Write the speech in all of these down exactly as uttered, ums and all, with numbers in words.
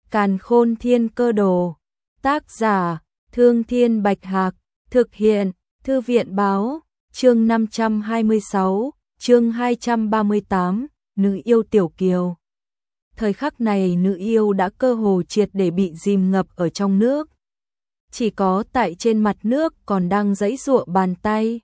Càn Khôn Thiên Cơ Đồ. Tác giả: Thương Thiên Bạch Hạc. Thực hiện: Thư viện Báo. Chương năm trăm hai mươi sáu, chương hai trăm ba mươi tám, nữ yêu Tiểu Kiều. Thời khắc này nữ yêu đã cơ hồ triệt để bị dìm ngập ở trong nước. Chỉ có tại trên mặt nước còn đang giãy giụa bàn tay,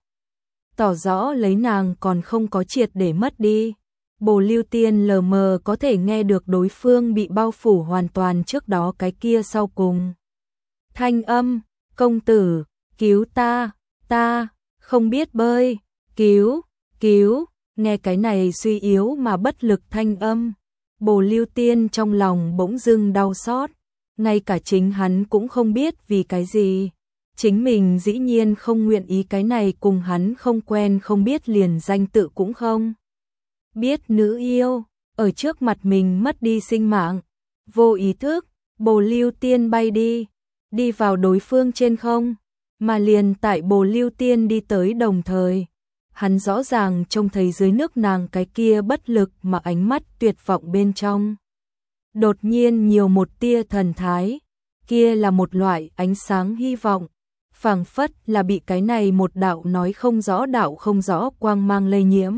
tỏ rõ lấy nàng còn không có triệt để mất đi. Bồ Lưu Tiên lờ mờ có thể nghe được đối phương bị bao phủ hoàn toàn trước đó cái kia sau cùng. Thanh âm: công tử, cứu ta, ta không biết bơi, cứu, cứu. Nghe cái này suy yếu mà bất lực thanh âm, Bồ Lưu Tiên trong lòng bỗng dưng đau xót. Ngay cả chính hắn cũng không biết vì cái gì. Chính mình dĩ nhiên không nguyện ý cái này cùng hắn không quen không biết liền danh tự cũng không biết nữ yêu, ở trước mặt mình mất đi sinh mạng. Vô ý thức, Bồ Lưu Tiên bay đi, đi vào đối phương trên không. Mà liền tại Bồ Lưu Tiên đi tới đồng thời, hắn rõ ràng trông thấy dưới nước nàng cái kia bất lực mà ánh mắt tuyệt vọng bên trong. Đột nhiên nhiều một tia thần thái, kia là một loại ánh sáng hy vọng, phảng phất là bị cái này một đạo nói không rõ đạo không rõ quang mang lây nhiễm.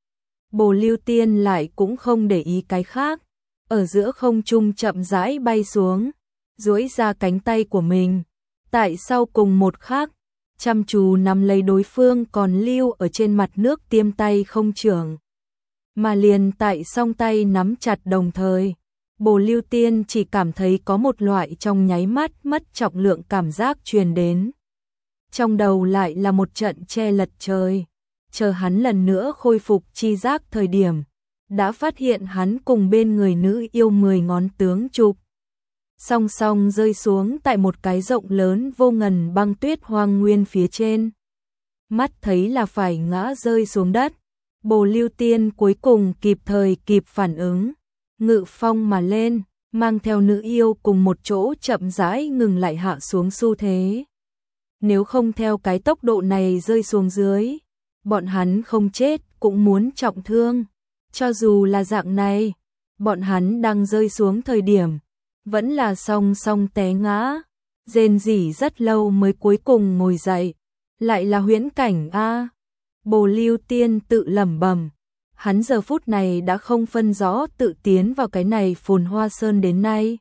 Bồ Lưu Tiên lại cũng không để ý cái khác, ở giữa không trung chậm rãi bay xuống, duỗi ra cánh tay của mình, tại sau cùng một khắc, chăm chú nắm lấy đối phương còn lưu ở trên mặt nước tiêm tay không trưởng. Mà liền tại song tay nắm chặt đồng thời, Bồ Lưu Tiên chỉ cảm thấy có một loại trong nháy mắt mất trọng lượng cảm giác truyền đến. Trong đầu lại là một trận che lật trời. Chờ hắn lần nữa khôi phục chi giác thời điểm, đã phát hiện hắn cùng bên người nữ yêu mười ngón tướng chụp song song rơi xuống tại một cái rộng lớn vô ngần băng tuyết hoang nguyên phía trên. Mắt thấy là phải ngã rơi xuống đất, Bồ Lưu Tiên cuối cùng kịp thời kịp phản ứng, ngự phong mà lên, mang theo nữ yêu cùng một chỗ chậm rãi ngừng lại hạ xuống xu thế. Nếu không theo cái tốc độ này rơi xuống dưới, bọn hắn không chết cũng muốn trọng thương. Cho dù là dạng này, bọn hắn đang rơi xuống thời điểm, vẫn là song song té ngã, rên rỉ rất lâu mới cuối cùng ngồi dậy. Lại là huyễn cảnh a. Bồ Lưu Tiên tự lẩm bẩm. Hắn giờ phút này đã không phân rõ tự tiến vào cái này phồn hoa sơn đến nay.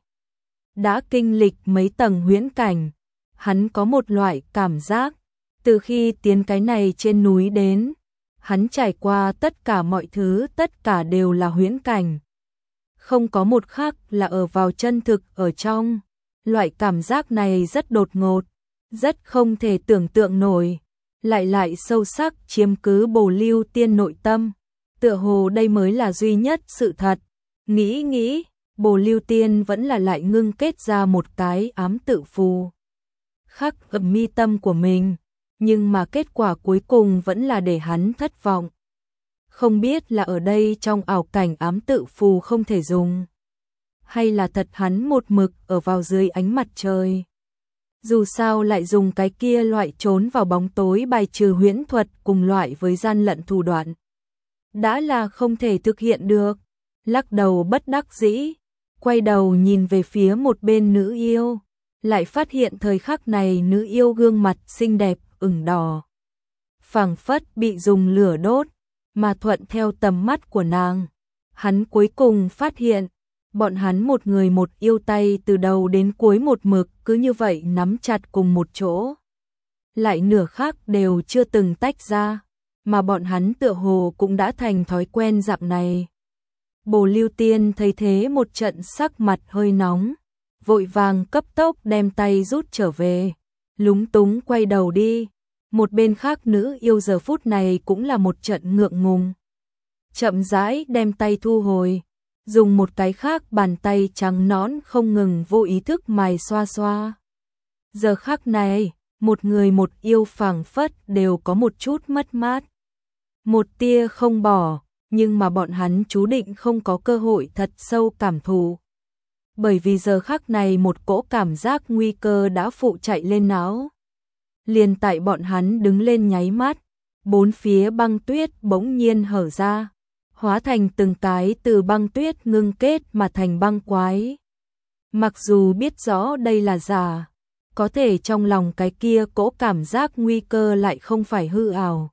Đã kinh lịch mấy tầng huyễn cảnh, hắn có một loại cảm giác, từ khi tiến cái này trên núi đến, hắn trải qua tất cả mọi thứ tất cả đều là huyễn cảnh. Không có một khắc là ở vào chân thực ở trong. Loại cảm giác này rất đột ngột, rất không thể tưởng tượng nổi, lại lại sâu sắc chiếm cứ Bồ Lưu Tiên nội tâm. Tựa hồ đây mới là duy nhất sự thật. Nghĩ nghĩ, Bồ Lưu Tiên vẫn là lại ngưng kết ra một cái ám tự phù khắc ở mi tâm của mình, nhưng mà kết quả cuối cùng vẫn là để hắn thất vọng. Không biết là ở đây trong ảo cảnh ám tự phù không thể dùng, hay là thật hắn một mực ở vào dưới ánh mặt trời. Dù sao lại dùng cái kia loại trốn vào bóng tối bài trừ huyễn thuật cùng loại với gian lận thủ đoạn, đã là không thể thực hiện được. Lắc đầu bất đắc dĩ, quay đầu nhìn về phía một bên nữ yêu, lại phát hiện thời khắc này nữ yêu gương mặt xinh đẹp ửng đỏ, phảng phất bị dùng lửa đốt. Mà thuận theo tầm mắt của nàng, hắn cuối cùng phát hiện, bọn hắn một người một yêu tay từ đầu đến cuối một mực cứ như vậy nắm chặt cùng một chỗ. Lại nửa khắc đều chưa từng tách ra, mà bọn hắn tựa hồ cũng đã thành thói quen dạng này. Bồ Lưu Tiên thấy thế một trận sắc mặt hơi nóng, vội vàng cấp tốc đem tay rút trở về, lúng túng quay đầu đi. Một bên khác nữ yêu giờ phút này cũng là một trận ngượng ngùng, chậm rãi đem tay thu hồi, dùng một cái khác bàn tay trắng nõn không ngừng vô ý thức mài xoa xoa. Giờ khắc này, một người một yêu phảng phất đều có một chút mất mát, một tia không bỏ, nhưng mà bọn hắn chú định không có cơ hội thật sâu cảm thụ. Bởi vì giờ khắc này một cỗ cảm giác nguy cơ đã phụ chạy lên não. Liền tại bọn hắn đứng lên nháy mắt, bốn phía băng tuyết bỗng nhiên hở ra, hóa thành từng cái từ băng tuyết ngưng kết mà thành băng quái. Mặc dù biết rõ đây là giả, có thể trong lòng cái kia cỗ cảm giác nguy cơ lại không phải hư ảo.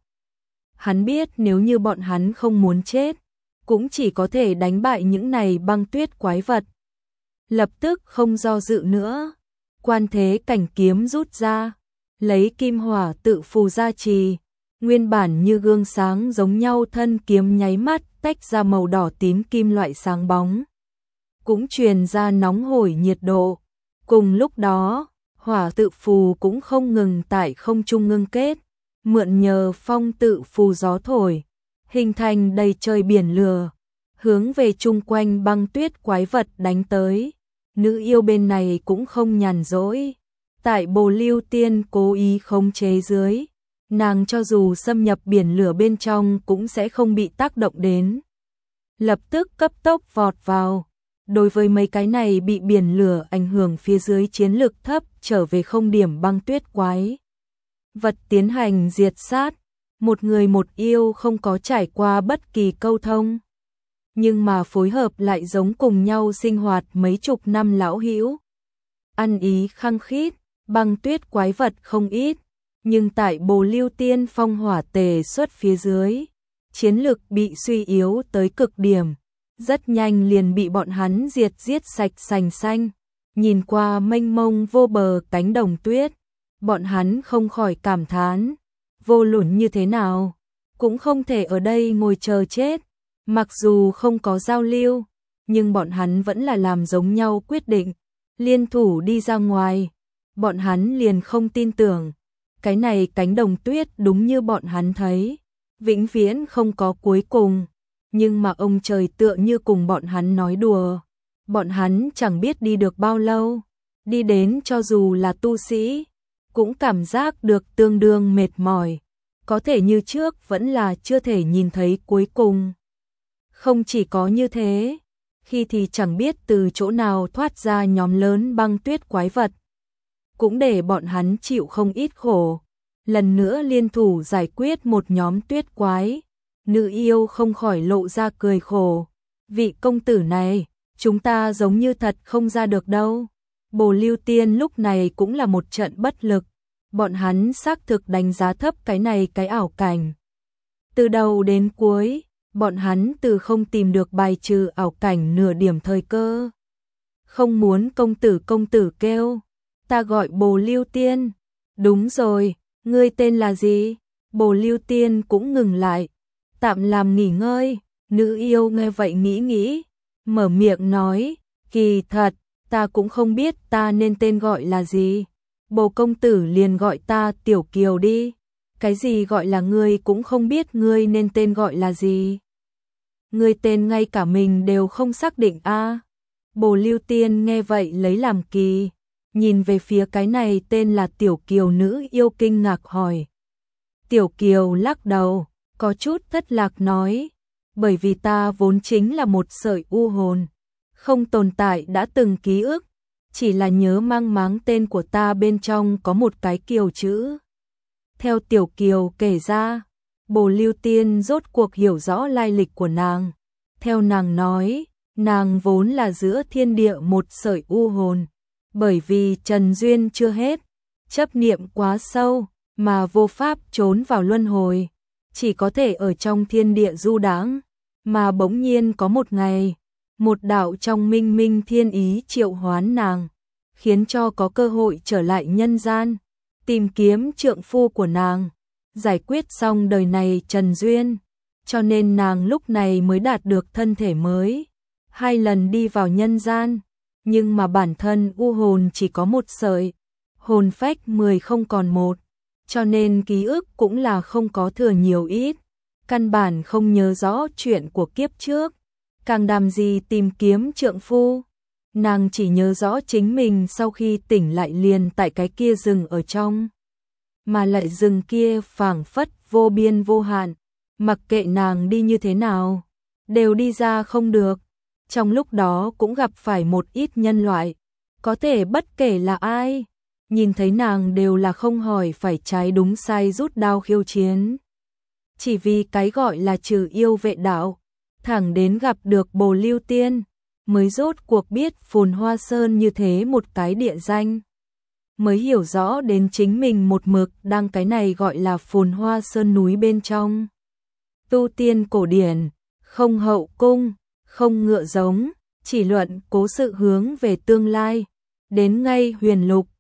Hắn biết nếu như bọn hắn không muốn chết, cũng chỉ có thể đánh bại những này băng tuyết quái vật. Lập tức không do dự nữa, quan thế cảnh kiếm rút ra, lấy kim hỏa tự phù gia trì, nguyên bản như gương sáng giống nhau thân kiếm nháy mắt tách ra màu đỏ tím kim loại sáng bóng, cũng truyền ra nóng hổi nhiệt độ. Cùng lúc đó, hỏa tự phù cũng không ngừng tại không trung ngưng kết, mượn nhờ phong tự phù gió thổi, hình thành đầy trời biển lửa, hướng về chung quanh băng tuyết quái vật đánh tới. Nữ yêu bên này cũng không nhàn rỗi, tại Bồ Lưu Tiên cố ý khống chế dưới, nàng cho dù xâm nhập biển lửa bên trong cũng sẽ không bị tác động đến. Lập tức cấp tốc vọt vào. Đối với mấy cái này bị biển lửa ảnh hưởng phía dưới chiến lực thấp trở về không điểm băng tuyết quái vật tiến hành diệt sát, một người một yêu không có trải qua bất kỳ câu thông, nhưng mà phối hợp lại giống cùng nhau sinh hoạt mấy chục năm lão hữu. Ăn ý khăng khít, băng tuyết quái vật không ít, nhưng tại Bồ Lưu Tiên phong hỏa tề xuất phía dưới, chiến lực bị suy yếu tới cực điểm. Rất nhanh liền bị bọn hắn diệt giết sạch sành xanh. Nhìn qua mênh mông vô bờ cánh đồng tuyết, bọn hắn không khỏi cảm thán, vô luận như thế nào, cũng không thể ở đây ngồi chờ chết. Mặc dù không có giao lưu, nhưng bọn hắn vẫn là làm giống nhau quyết định, liên thủ đi ra ngoài. Bọn hắn liền không tin tưởng, cái này cánh đồng tuyết đúng như bọn hắn thấy, vĩnh viễn không có cuối cùng. Nhưng mà ông trời tựa như cùng bọn hắn nói đùa, bọn hắn chẳng biết đi được bao lâu, đi đến cho dù là tu sĩ, cũng cảm giác được tương đương mệt mỏi, có thể như trước vẫn là chưa thể nhìn thấy cuối cùng. Không chỉ có như thế, khi thì chẳng biết từ chỗ nào thoát ra nhóm lớn băng tuyết quái vật, cũng để bọn hắn chịu không ít khổ, lần nữa liên thủ giải quyết một nhóm tuyết quái. Nữ yêu không khỏi lộ ra cười khổ, vị công tử này, chúng ta giống như thật không ra được đâu. Bồ Lưu Tiên lúc này cũng là một trận bất lực, bọn hắn xác thực đánh giá thấp cái này cái ảo cảnh. Từ đầu đến cuối, bọn hắn từ không tìm được bài trừ ảo cảnh nửa điểm thời cơ. Không muốn công tử công tử kêu, ta gọi Bồ Lưu Tiên. Đúng rồi, ngươi tên là gì? Bồ Lưu Tiên cũng ngừng lại, tạm làm nghỉ ngơi. Nữ yêu nghe vậy nghĩ nghĩ, mở miệng nói, kỳ thật, ta cũng không biết ta nên tên gọi là gì. Bồ công tử liền gọi ta Tiểu Kiều đi. Cái gì gọi là ngươi cũng không biết ngươi nên tên gọi là gì. Ngươi tên ngay cả mình đều không xác định a. À. Bồ Lưu Tiên nghe vậy lấy làm kỳ, nhìn về phía cái này tên là Tiểu Kiều nữ yêu kinh ngạc hỏi. Tiểu Kiều lắc đầu, có chút thất lạc nói, bởi vì ta vốn chính là một sợi u hồn, không tồn tại đã từng ký ức, chỉ là nhớ mang máng tên của ta bên trong có một cái Kiều chữ. Theo Tiểu Kiều kể ra, Bồ Lưu Tiên rốt cuộc hiểu rõ lai lịch của nàng. Theo nàng nói, nàng vốn là giữa thiên địa một sợi u hồn, bởi vì trần duyên chưa hết, chấp niệm quá sâu, mà vô pháp trốn vào luân hồi, chỉ có thể ở trong thiên địa du đãng. Mà bỗng nhiên có một ngày, một đạo trong minh minh thiên ý triệu hoán nàng, khiến cho có cơ hội trở lại nhân gian, tìm kiếm trượng phu của nàng, giải quyết xong đời này trần duyên, cho nên nàng lúc này mới đạt được thân thể mới, hai lần đi vào nhân gian, nhưng mà bản thân u hồn chỉ có một sợi, hồn phách mười không còn một, cho nên ký ức cũng là không có thừa nhiều ít, căn bản không nhớ rõ chuyện của kiếp trước, càng đàm gì tìm kiếm trượng phu. Nàng chỉ nhớ rõ chính mình sau khi tỉnh lại liền tại cái kia rừng ở trong, mà lại rừng kia phảng phất vô biên vô hạn, mặc kệ nàng đi như thế nào, đều đi ra không được. Trong lúc đó cũng gặp phải một ít nhân loại, có thể bất kể là ai, nhìn thấy nàng đều là không hỏi phải trái đúng sai rút đao khiêu chiến. Chỉ vì cái gọi là trừ yêu vệ đạo, thẳng đến gặp được Bồ Lưu Tiên, mới rốt cuộc biết Phồn Hoa Sơn như thế một cái địa danh. Mới hiểu rõ đến chính mình một mực đang cái này gọi là Phồn Hoa Sơn núi bên trong. Tu tiên cổ điển, không hậu cung, không ngựa giống, chỉ luận cố sự hướng về tương lai. Đến ngay huyền lục,